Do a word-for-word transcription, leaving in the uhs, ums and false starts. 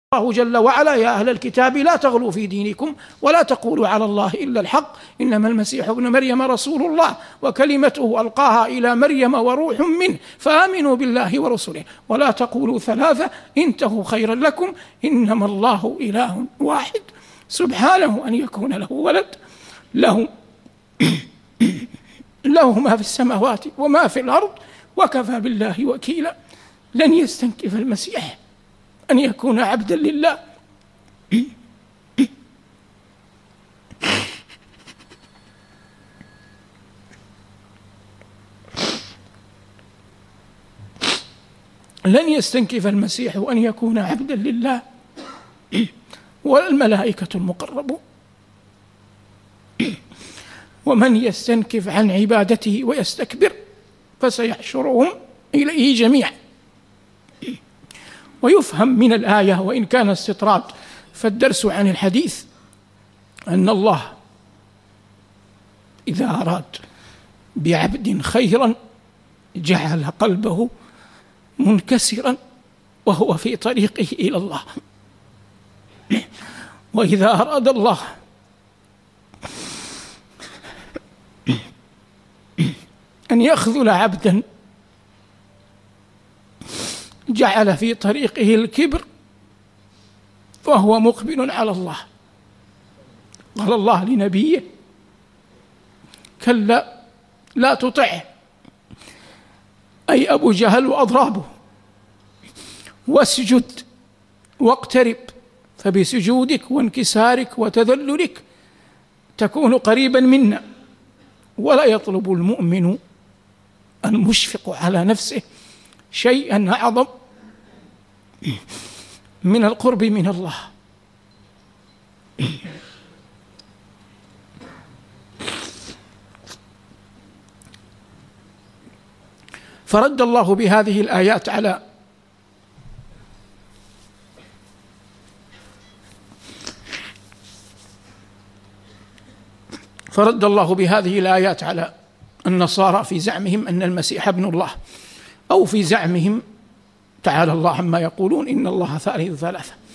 الله جل وعلا: يا أهل الكتاب لا تغلوا في دينكم ولا تقولوا على الله إلا الحق إنما المسيح ابن مريم رسول الله وكلمته ألقاها إلى مريم وروح منه فآمنوا بالله ورسله ولا تقولوا ثلاثة انتهوا خيرا لكم إنما الله إله واحد سبحانه أن يكون له ولد له له ما في السماوات وما في الأرض وكفى بالله وكيلا. لن يستنكف المسيح أن يكون عبدا لله. لن يستنكف المسيح أن يكون عبدا لله والملائكة المقربون. ومن يستنكف عن عبادته ويستكبر فسيحشرهم إليه جميعا. ويفهم من الآية وإن كان استطراد فالدرس عن الحديث أن الله إذا أراد بعبد خيرا جعل قلبه منكسرا وهو في طريقه إلى الله، وإذا أراد الله أن يخذل عبدا جعل في طريقه الكبر وهو مقبل على الله. قال الله لنبيه: كلا لا تطعه، أي أبو جهل وأضرابه، واسجد واقترب، فبسجودك وانكسارك وتذللك تكون قريبا منا. ولا يطلب المؤمن المشفق على نفسه شيئا أعظم من القرب من الله. فرد الله بهذه الآيات على فرد الله بهذه الآيات على النصارى في زعمهم أن المسيح ابن الله، أو في زعمهم تعالى الله عما يقولون إن الله ثالث ثلاثة.